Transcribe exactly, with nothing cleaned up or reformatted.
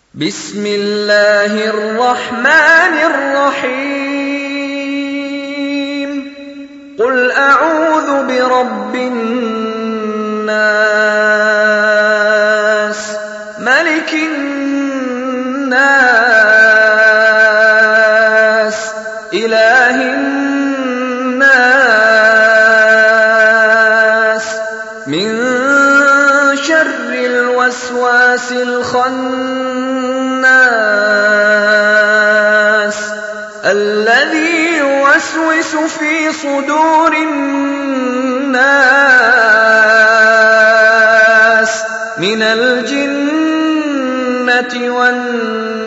بسم الله الرحمن الرحيم قل أعوذ برب الناس ملك الناس إله الناس من شر الوسواس الخناس الذي يوسوس في صدور الناس من الجنة والناس